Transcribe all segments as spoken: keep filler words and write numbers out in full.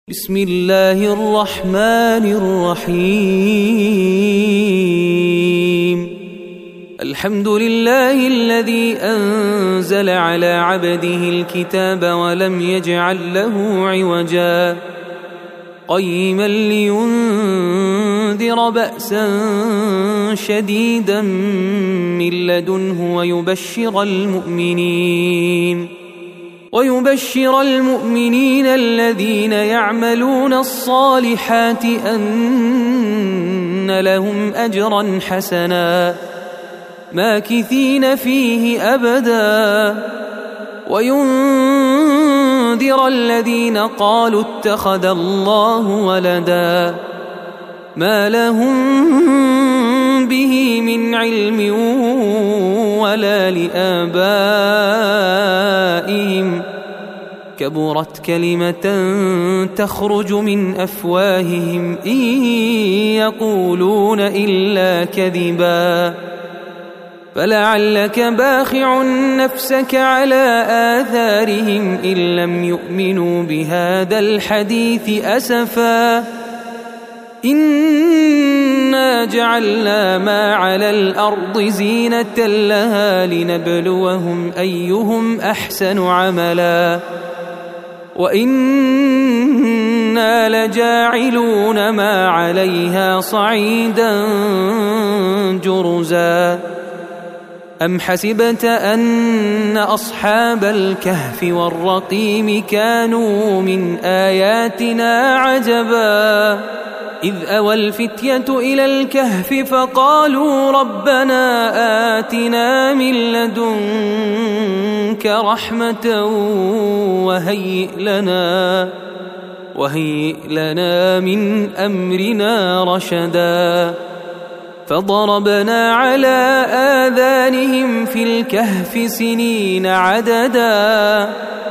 بسم الله الرحمن الرحيم. الحمد لله الذي أنزل على عبده الكتاب ولم يجعل له عوجا قيما لينذر بأسا شديدا من لدنه ويبشر المؤمنين ويبشر المؤمنين الذين يعملون الصالحات أن لهم أجرا حسنا ماكثين فيه أبدا وينذر الذين قالوا اتخذ الله ولدا ما لهم به من علم ولا لآبائهم كبرت كلمة تخرج من أفواههم إن يقولون إلا كذبا فلعلك باخع نفسك على آثارهم إن لم يؤمنوا بهذا الحديث أسفا إنا جعلنا ما على الأرض زينة لها لنبلوهم أيهم أحسن عملا وإنا لجاعلون ما عليها صعيدا جرزا أم حسبت أن أصحاب الكهف والرقيم كانوا من آياتنا عجبا إذ أوى الفتية إلى الكهف فقالوا ربنا آتنا من لدنك رحمة وهيئ لنا وهيئ لنا من أمرنا رشدا فضربنا على آذانهم في الكهف سنين عددا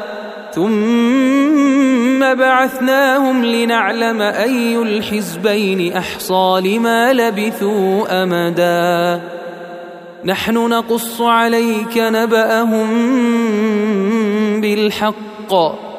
ثم بعثناهم لنعلم أي الحزبين أحصى لما لبثوا أمدا نحن نقص عليك نبأهم بالحق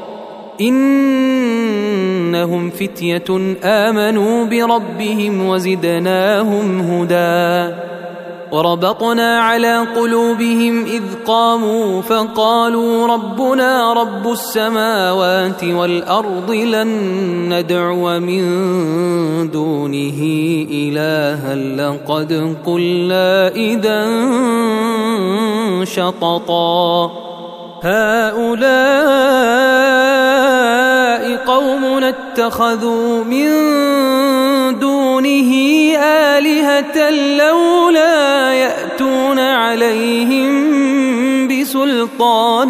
إنهم فتية آمنوا بربهم وزدناهم هدى وربطنا على قلوبهم إذ قاموا فقالوا ربنا رب السماوات والأرض لن ندعو من دونه إلها لقد قلنا إذا شططا هؤلاء قومنا اتخذوا من دونه آلهة لولا يأتون عليهم بسلطان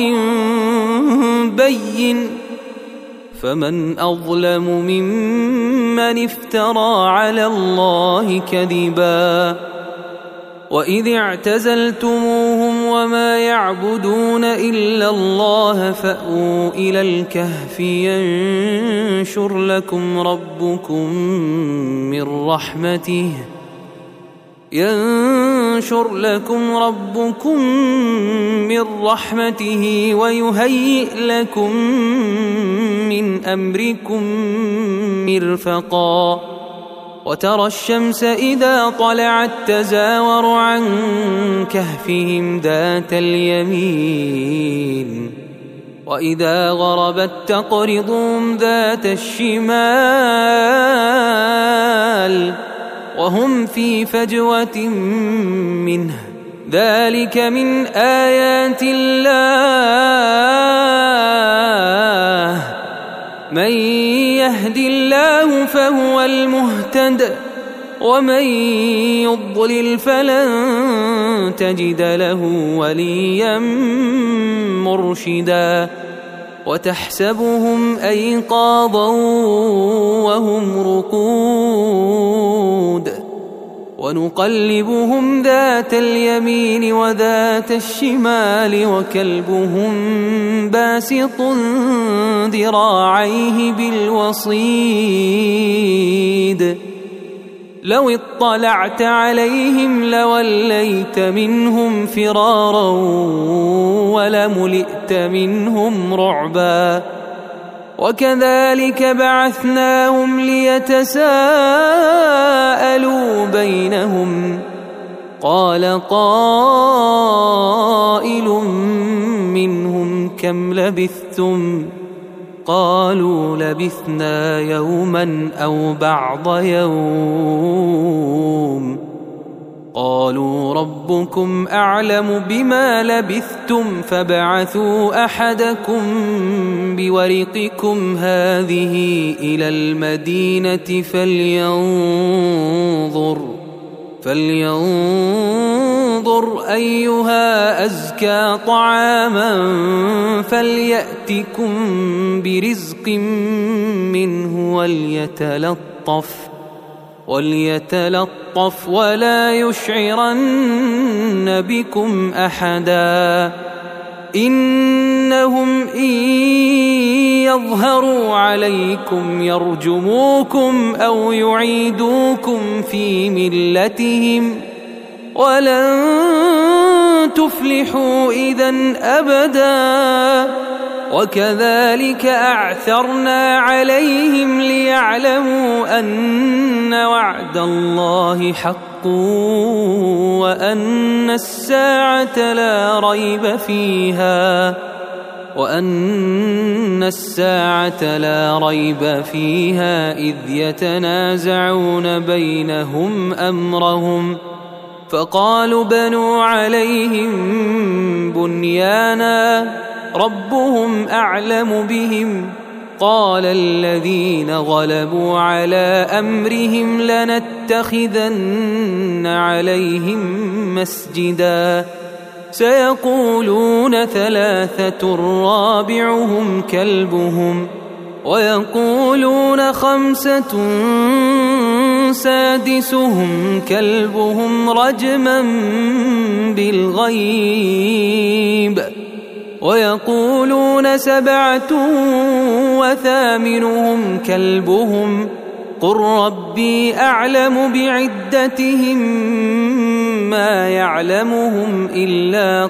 بين فمن أظلم ممن افترى على الله كذبا وإذ اعتزلتموهم وما يعبدون إلا الله فأووا إلى الكهف ينشر لكم ربكم من رحمته ينشر لكم ربكم من رحمته ويهيئ لكم من أمركم مرفقا وترى الشمس إذا طلعت تزاور عن كهفهم ذات اليمين وإذا غربت تقرضهم ذات الشمال وهم في فجوة منه ذلك من آيات الله من يهد الله فهو المهتد ومن يضلل فلن تجد له وليا مرشدا وتحسبهم أيقاظا وهم رقود ونقلبهم ذات اليمين وذات الشمال وكلبهم باسط ذراعيه بالوصيد لو اطلعت عليهم لوليت منهم فرارا ولملئت منهم رعبا وكذلك بعثناهم ليتساءلوا بينهم قال قائل منهم كم لبثتم قالوا لبثنا يوما أو بعض يوم قالوا ربكم أعلم بما لبثتم فابعثوا أحدكم بورقكم هذه إلى المدينة فلينظر فلينظر أيها أزكى طعاما فليأتكم برزق منه وليتلطف وليتلطف ولا يشعرن بكم أحدا إنهم إن يظهروا عليكم يرجموكم أو يعيدوكم في ملتهم ولن تفلحوا إذن أبدا وكذلك أعثرنا عليهم ليعلموا أن وعد الله حق وأن الساعة لا ريب فيها وأن الساعة لا ريب فيها إذ يتنازعون بينهم أمرهم فقالوا بنوا عليهم بنيانا ربهم أعلم بهم قال الذين غلبوا على أمرهم لنتخذن عليهم مسجدا سيقولون ثلاثة رابعهم كلبهم ويقولون خمسة سادسهم كلبهم رجما بالغيب ويقولون سبعة وثامنهم كلبهم قل ربي أعلم بعدتهم ما يعلمهم إلا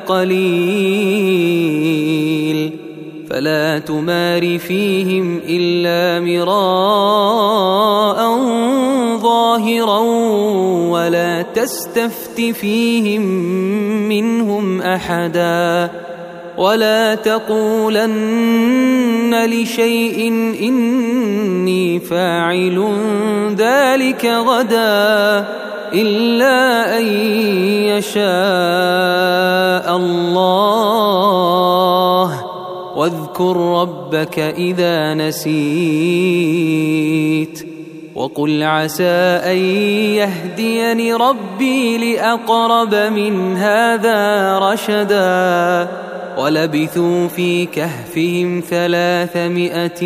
قليل فلا تمار فيهم إلا مراء ظاهرا ولا تستفت فيهم منهم أحدا ولا تقولن لشيء إني فاعل ذلك غدا إلا أن يشاء الله واذكر ربك إذا نسيت وقل عسى أن يهديني ربي لأقرب من هذا رشدا ولبثوا في كهفهم ثلاثمائة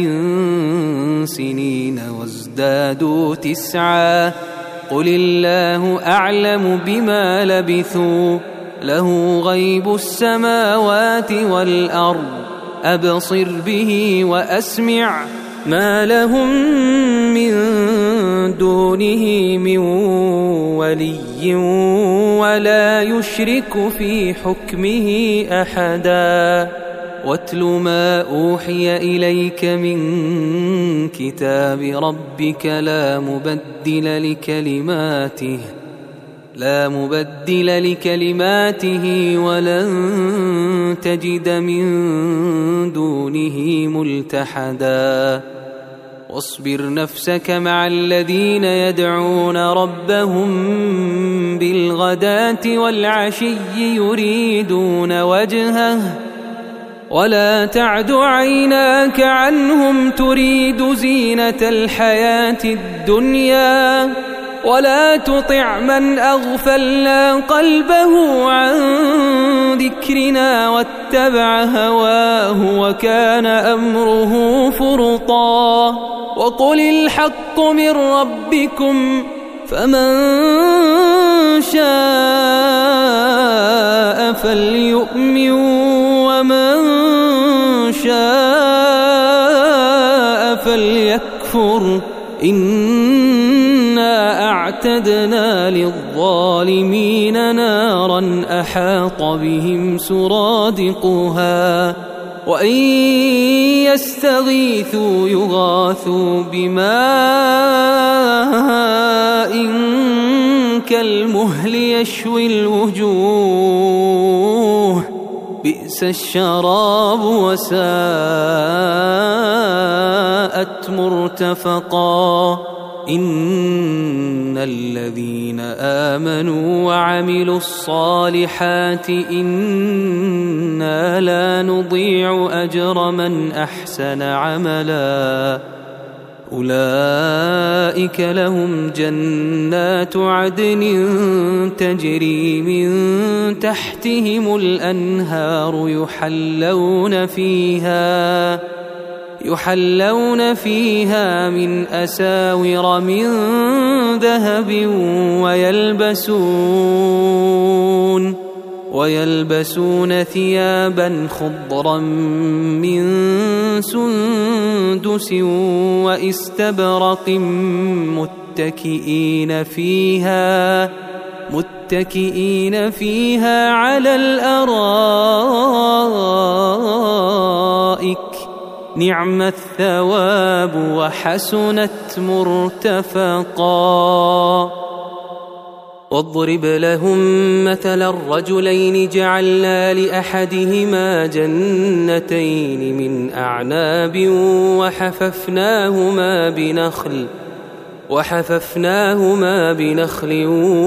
سنين وازدادوا تسعا قل الله أعلم بما لبثوا له غيب السماوات والأرض أبصر به وأسمع ما لهم من دونه من ولي ولا يشرك في حكمه أحدا واتل ما أوحي إليك من كتاب ربك لا مبدل لكلماته لا مبدل لكلماته ولن تجد من دونه ملتحدا واصبر نفسك مع الذين يدعون ربهم بالغداة والعشي يريدون وجهه ولا تعد عيناك عنهم تريد زينة الحياة الدنيا ولا تطع من أغفلنا قلبه عن ذكرنا واتبع هواه وكان أمره فرطا وقل الحق من ربكم فمن شاء فليؤمن ومن شاء فليكفر إنا أعتدنا للظالمين نارا أحاط بهم سرادقها وإن يستغيثوا يغاثوا بماء كالمهل يشوي الوجوه بئس الشراب وساءت مرتفقا إن الذين آمنوا وعملوا الصالحات إنا لا نضيع أجر من أحسن عملا أولئك لهم جنات عدن تجري من تحتهم الأنهار يحلون فيها يحلون فيها من أساور من ذهب ويلبسون ويلبسون ثيابا خضرا من سندس وإستبرق متكئين فيها متكئين فيها على الأرائك نعم الثواب وحسنت مرتفقا واضرب لهم مثل الرجلين جعلنا لأحدهما جنتين من أعناب وحففناهما بنخل وحففناهما بنخل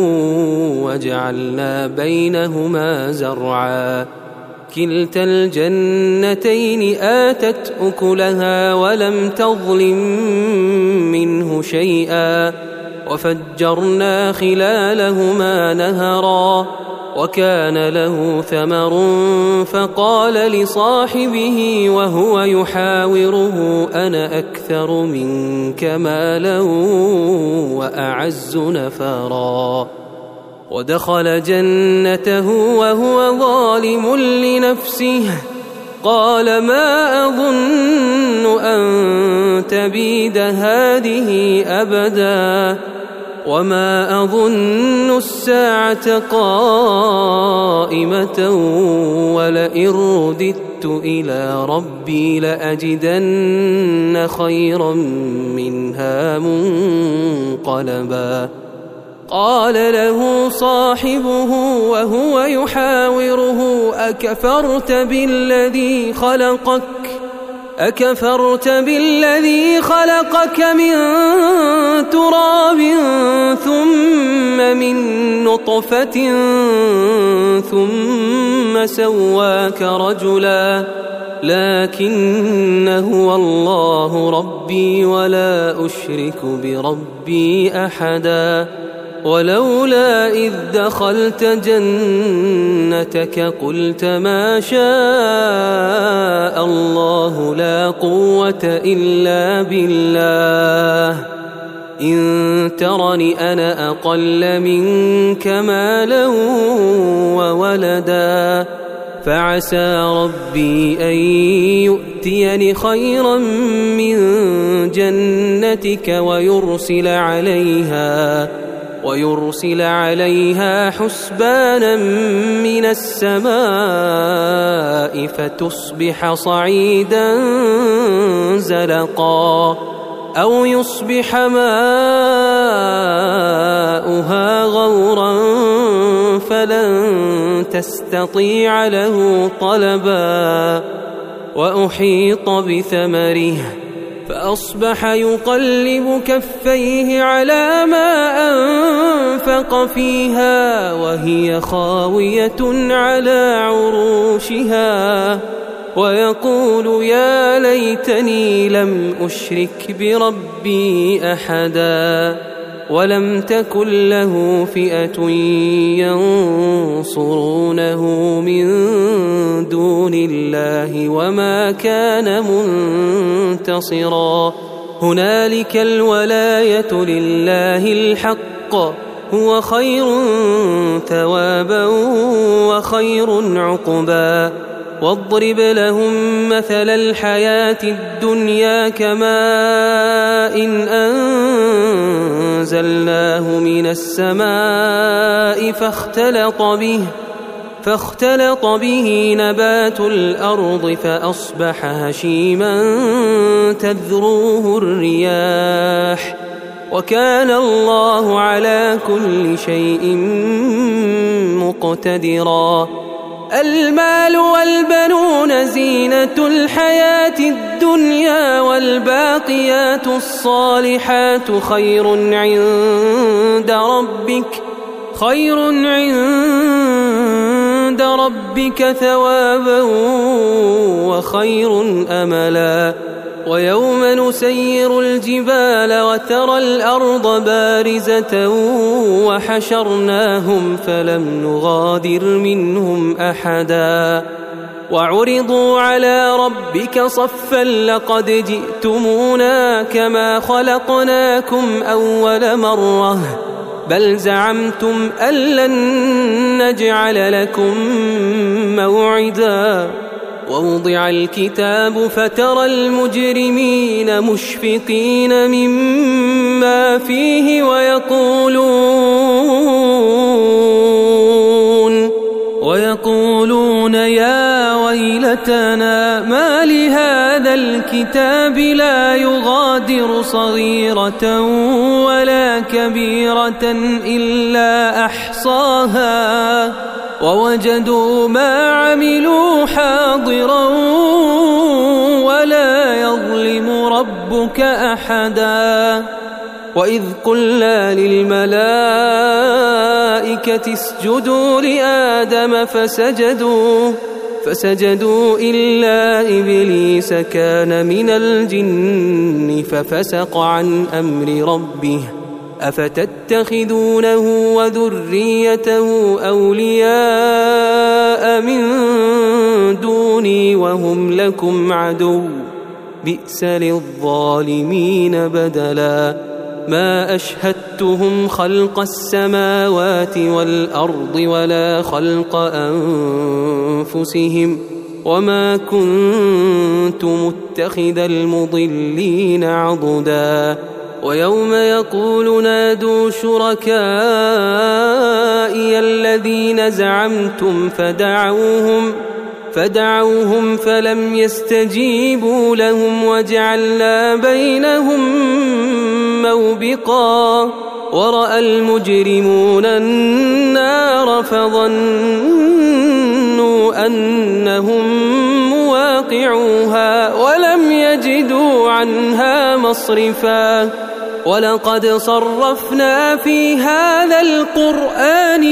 وجعلنا بينهما زرعا كلتا الجنتين آتت أكلها ولم تظلم منه شيئا وفجرنا خلالهما نهرا وكان له ثمر فقال لصاحبه وهو يحاوره أنا أكثر منك مالا وأعز نفرا ودخل جنته وهو ظالم لنفسه قال ما أظن أن تبيد هذه أبدا وما أظن الساعة قائمة ولئن رددت إلى ربي لأجدن خيرا منها منقلبا قال له صاحبه وهو يحاوره أكفرت بالذي خلقك أكفرت بالذي خلقك من تراب ثم من نطفة ثم سواك رجلا لكن هو الله ربي ولا أشرك بربي أحدا ولولا إذ دخلت جنتك قلت ما شاء الله لا قوة إلا بالله إن ترني أنا أقل منك مالا وولدا فعسى ربي أن يؤتيني خيرا من جنتك ويرسل عليها ويرسل عليها حسبانا من السماء فتصبح صعيدا زلقا أو يصبح ماؤها غورا فلن تستطيع له طلبا وأحيط بثمره فأصبح يقلب كفيه على ما أنفق فيها وهي خاوية على عروشها ويقول يا ليتني لم أشرك بربي أحدا ولم تكن له فئة ينصرونه من دون الله وما كان منتصرا هنالك الولاية لله الحق هو خير ثوابا وخير عقبا واضرب لهم مثل الحياة الدنيا كماء إن أنزلناه من السماء فاختلط به فاختلط به نبات الأرض فأصبح هشيما تذروه الرياح وكان الله على كل شيء مقتدرا. المال والبنون زينة الحياة الدنيا والباقيات الصالحات خير عند ربك خير عند ربك ثوابا وخير أملا. ويوم نسير الجبال وترى الأرض بارزة وحشرناهم فلم نغادر منهم أحدا وعرضوا على ربك صفا لقد جئتمونا كما خلقناكم أول مرة بل زعمتم أن لن نجعل لكم موعدا. ووضع الكتاب فترى المجرمين مشفقين مما فيه ويقولون ويقولون يا ويلتنا ما لهذا الكتاب لا يغادر صغيرة ولا كبيرة إلا أحصاها ووجدوا ما عملوا حاضرا ولا يظلم ربك أحدا. وإذ قلنا للملائكة اسجدوا لآدم فسجدوا فسجدوا إلا إبليس كان من الجن ففسق عن أمر ربه أفتتخذونه وذريته أولياء من دوني وهم لكم عدو بئس للظالمين بدلا. ما أشهدتهم خلق السماوات والأرض ولا خلق أنفسهم وما كنت متخذ المضلين عضدا. ويوم يقول نادوا شركائي الذين زعمتم فدعوهم فدعوهم فلم يستجيبوا لهم وجعلنا بينهم موبقا. ورأى المجرمون النار فظنوا أنهم مواقعوها ولم يجدوا عنها مصرفا. ولقد صرفنا في هذا القرآن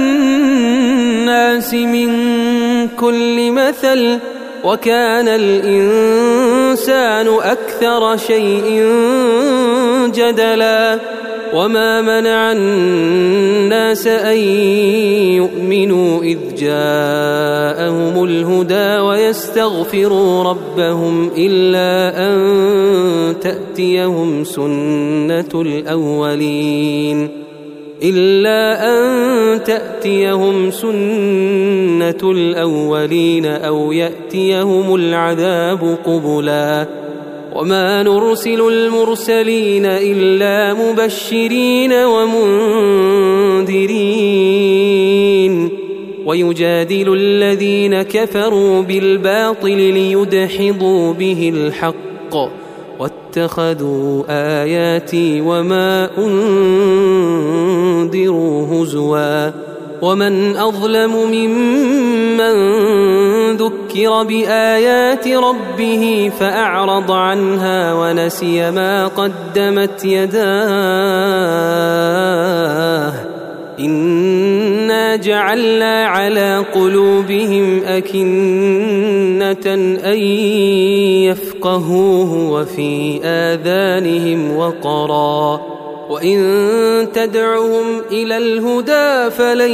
للناس من كل مثل وكان الإنسان أكثر شيء جدلا. وما منع الناس أن يؤمنوا إذ جاءهم الهدى ويستغفروا ربهم إلا أن تأتيهم سنة الأولين إلا أن تأتيهم سنة الأولين أو يأتيهم العذاب قبلا. وما نرسل المرسلين إلا مبشرين ومنذرين ويجادل الذين كفروا بالباطل ليدحضوا به الحق واتخذوا آياتي وما أنذروا هزوا. ومن أظلم ممن ذكر بآيات ربه فأعرض عنها ونسي ما قدمت يداه إنا جعلنا على قلوبهم أكنة أن يفقهوه وفي آذانهم وقرا وإن تدعهم إلى الهدى فلن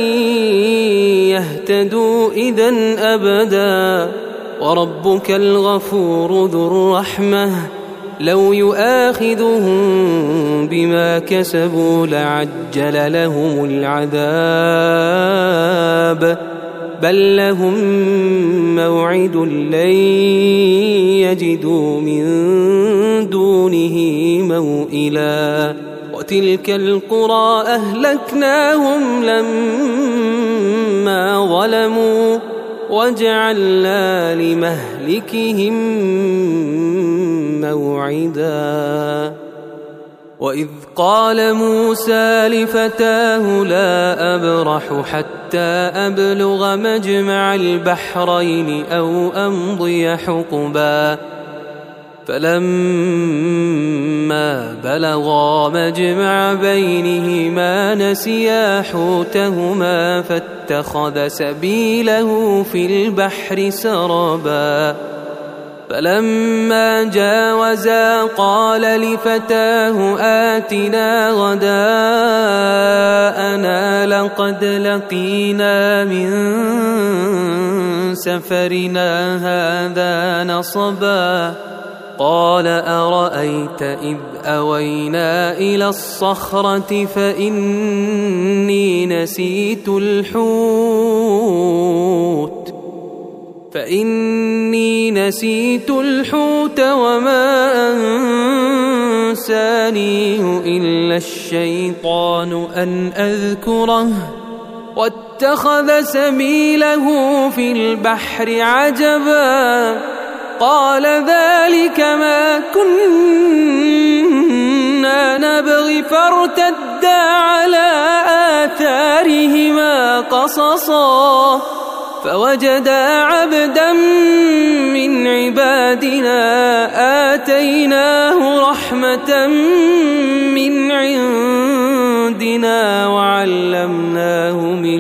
يهتدوا إذن أبدا. وربك الغفور ذو الرحمة لو يؤاخذهم بما كسبوا لعجل لهم العذاب بل لهم موعد لن يجدوا من دونه موئلا وتلك القرى أهلكناهم لما ظلموا وجعلنا لمهلكهم موعدا وإذ قال موسى لفتاه لا أبرح حتى أبلغ مجمع البحرين أو أمضي حقبا فلما بلغا مجمع بينهما نسيا حوتهما فاتخذ سبيله في البحر سربا فلما جاوزا قال لفتاه آتنا غداءنا لقد لقينا من سفرنا هذا نصبا قال أرأيت إذ أوينا إلى الصخرة فإني نسيت الحوت فإني نسيت الحوت وما أنسانيه إلا الشيطان أن أذكره واتخذ سبيله في البحر عجبا قال ذلك ما كنا نبغي فارتدا على آثارهما قصصا فوجدا عبدا من عبادنا آتيناه رحمة من عندنا وعلمناه من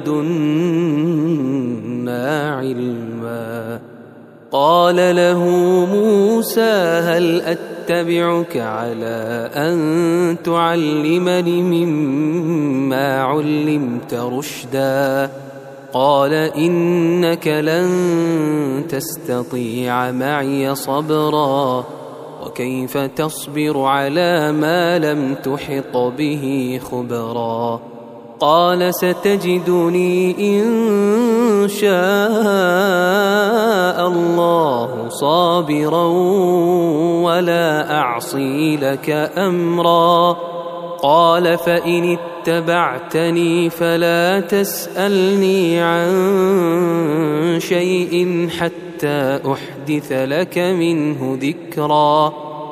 لدنا علما قال له موسى هل أتبعك على أن تعلمني مما علمت رشدا قال إنك لن تستطيع معي صبرا وكيف تصبر على ما لم تحط به خبرا قال ستجدني إن شاء الله صابرا ولا أعصي لك أمرا قال فإن اتبعتني فلا تسألني عن شيء حتى أحدث لك منه ذكرا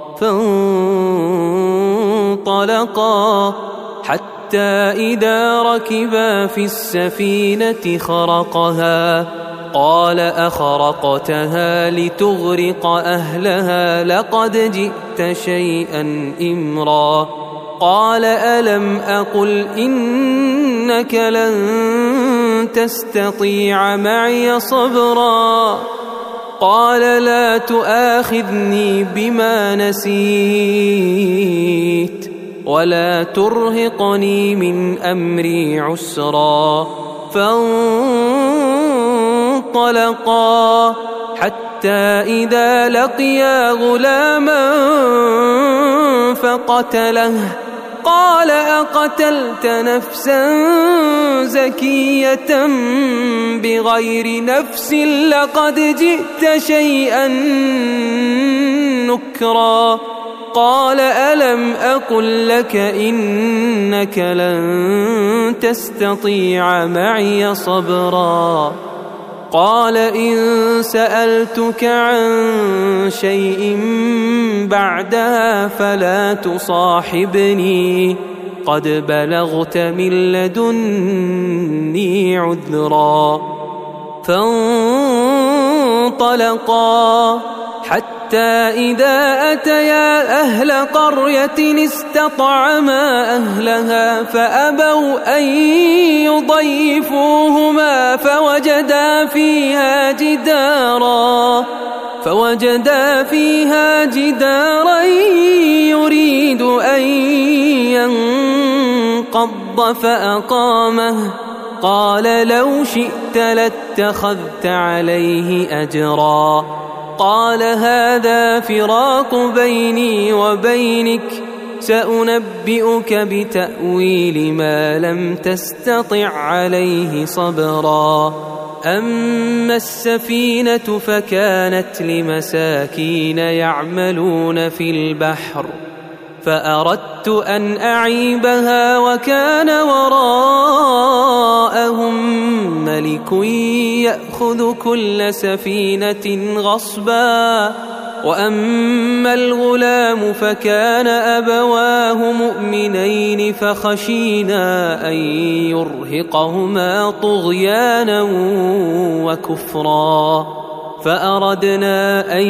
فانطلقا حتى إذا ركبا في السفينة خرقها قال أخرقتها لتغرق أهلها لقد جئت شيئا إمرا قال ألم أقل إنك لن تستطيع معي صبرا قال لا تؤاخذني بما نسيت ولا ترهقني من أمري عسرا فانطلقا حتى إذا لقيا غلاما فقتله قال أقتلت نفسا زكية بغير نفس لقد جئت شيئا نكرا قال ألم أقل لك إنك لن تستطيع معي صبرا قال إن سألتك عن شيء بعدها فلا تصاحبني قد بلغت من لدني عذرا فانطلقا حتى إذا أتيا أهل قرية استطعما أهلها فأبوا أن يضيفوهما فوجدا فيها جدارا فوجدا فيها جدارا يريد أن ينقض فأقامه قال لو شئت لاتخذت عليه أجرا قال هذا فراق بيني وبينك سأنبئك بتأويل ما لم تستطع عليه صبرا أما السفينة فكانت لمساكين يعملون في البحر فأردت أن أعيبها وكان وراءهم ملك يأخذ كل سفينة غصبا. وأما الغلام فكان أبواه مؤمنين فخشينا أن يرهقهما طغيانا وكفرا فأردنا أن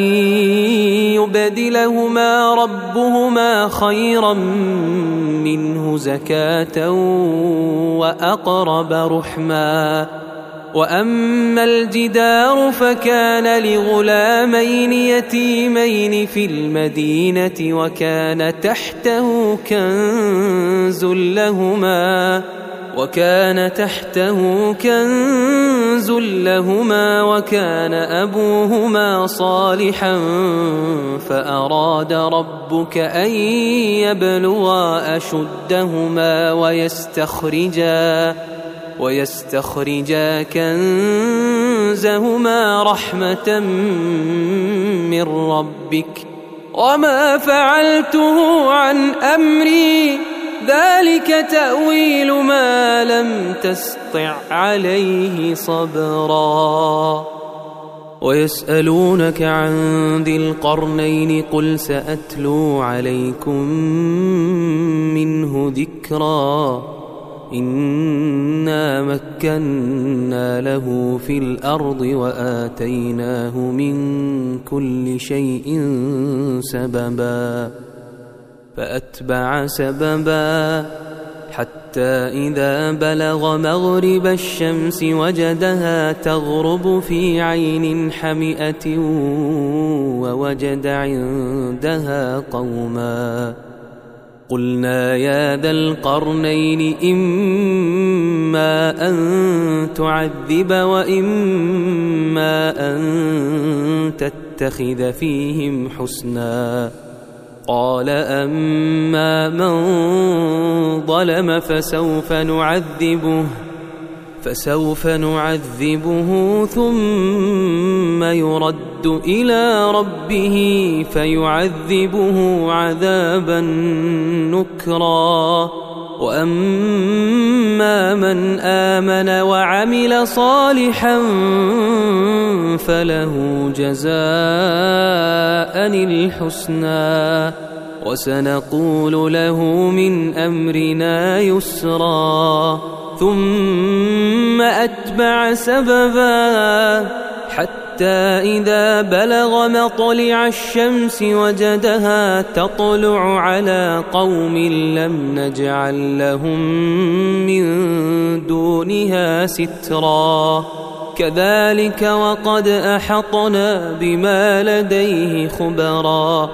يبدلهما ربهما خيرا منه زكاة وأقرب رحما. وأما الجدار فكان لغلامين يتيمين في المدينة وكان تحته كنز لهما وكان تحته كنز لهما وكان أبوهما صالحا فأراد ربك أن يبلغا أشدهما ويستخرجا ويستخرجا كنزهما رحمة من ربك وما فعلته عن أمري ذلك تأويل ما لم تسطع عليه صبرا. ويسألونك عن ذي القرنين قل سأتلو عليكم منه ذكرا. إنا مكنا له في الأرض وآتيناه من كل شيء سببا فأتبع سببا حتى إذا بلغ مغرب الشمس وجدها تغرب في عين حمئة ووجد عندها قوما قلنا يا ذا القرنين إما أن تعذب وإما أن تتخذ فيهم حسنا. قال أما من ظلم فسوف نعذبه فسوف نعذبه ثم يرد إلى ربه فيعذبه عذابا نكرا. وأما من آمن وعمل صالحا فله جزاء الحسنى وسنقول له من أمرنا يسرا. ثم أتبع سببا حتى إذا بلغ مطلع الشمس وجدها تطلع على قوم لم نجعل لهم من دونها سترا. كذلك وقد أحطنا بما لديه خبرا.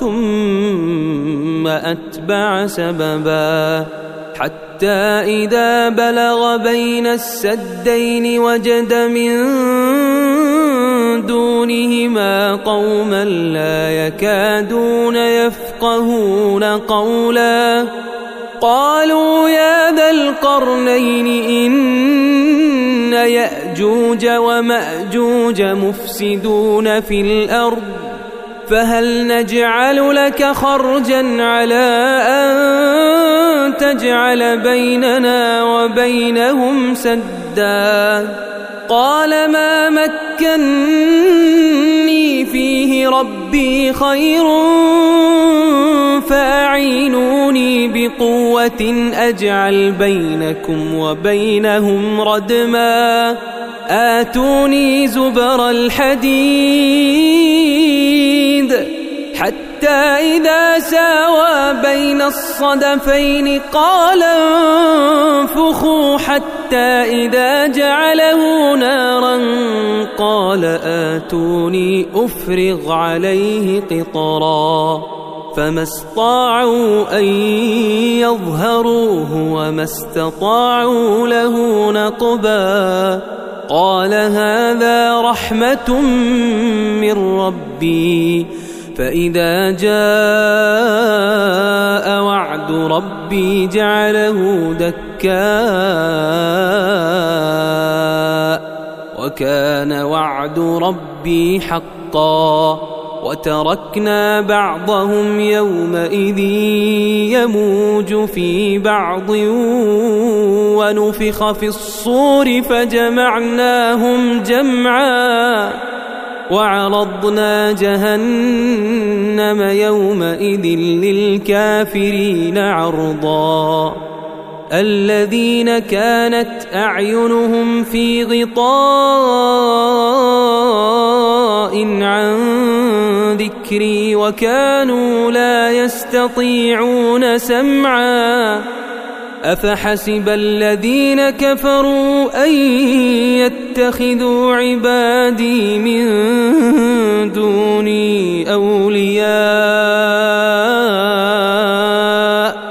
ثم أتبع سببا حتى إذا بلغ بين السدين وجد من دونهما قوما لا يكادون يفقهون قولا. قالوا يا ذا القرنين إن يأجوج ومأجوج مفسدون في الأرض فهل نجعل لك خرجا على أن تجعل بيننا وبينهم سدا. قال ما مكني فيه ربي خير فأعينوني بقوة أجعل بينكم وبينهم ردما. آتوني زبر الحديد حتى إذا ساوى بين الصدفين قال انفخوا حتى إذا جعله نارا قال آتوني أفرغ عليه قطرا. فما استطاعوا أن يظهروه وما استطاعوا له نقبا. قال هذا رحمة من ربي فإذا جاء وعد ربي جعله دكاء وكان وعد ربي حقا وتركنا بعضهم يومئذ يموج في بعض ونفخ في الصور فجمعناهم جمعا وعرضنا جهنم يومئذ للكافرين عرضا الذين كانت أعينهم في غطاء عن ذكري وكانوا لا يستطيعون سمعا أفحسب الذين كفروا أن يتخذوا عبادي من دوني أولياء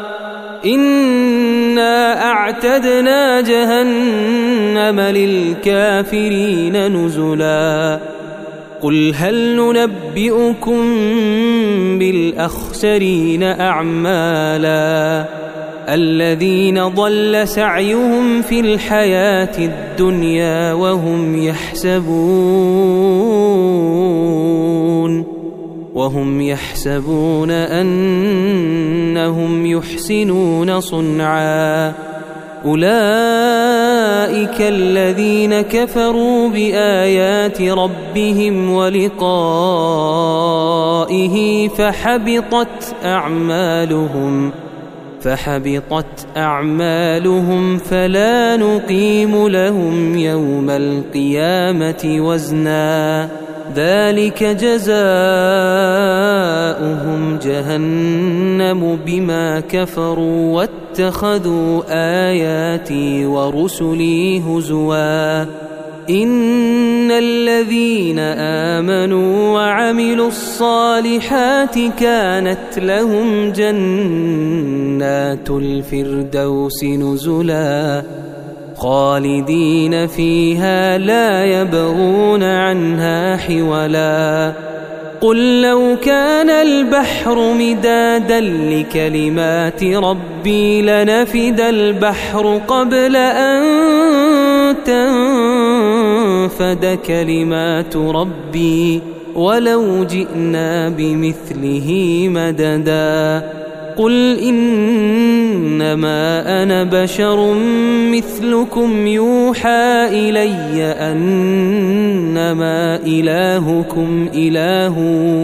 إنا أعتدنا جهنم للكافرين نزلا قل هل ننبئكم بالأخسرين أعمالا الذين ضل سعيهم في الحياة الدنيا وهم يحسبون وهم يحسبون أنهم يحسنون صنعا أولئك الذين كفروا بآيات ربهم ولقائه فحبطت أعمالهم فحبطت أعمالهم فلا نقيم لهم يوم القيامة وزنا ذلك جزاؤهم جهنم بما كفروا واتخذوا آياتي ورسلي هزوا إن الذين آمنوا وعملوا الصالحات كانت لهم جنات الفردوس نزلا خالدين فيها لا يبغون عنها حولا قل لو كان البحر مدادا لكلمات ربي لنفد البحر قبل أن تنفد كلمات ربي ولو جئنا بمثله مددا قل إنما أنا بشر مثلكم يوحى إلي أنما إلهكم إله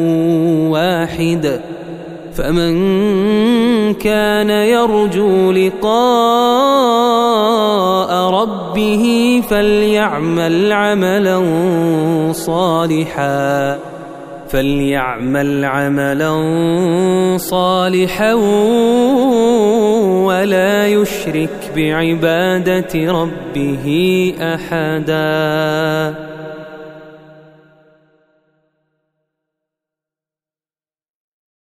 واحد فمن كان يرجو لقاء ربه فليعمل عملا صالحا فليعمل عملا صالحا ولا يشرك بعبادة ربه أحدا.